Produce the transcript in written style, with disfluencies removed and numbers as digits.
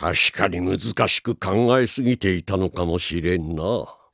確かに難しく考えすぎていたのかもしれんな。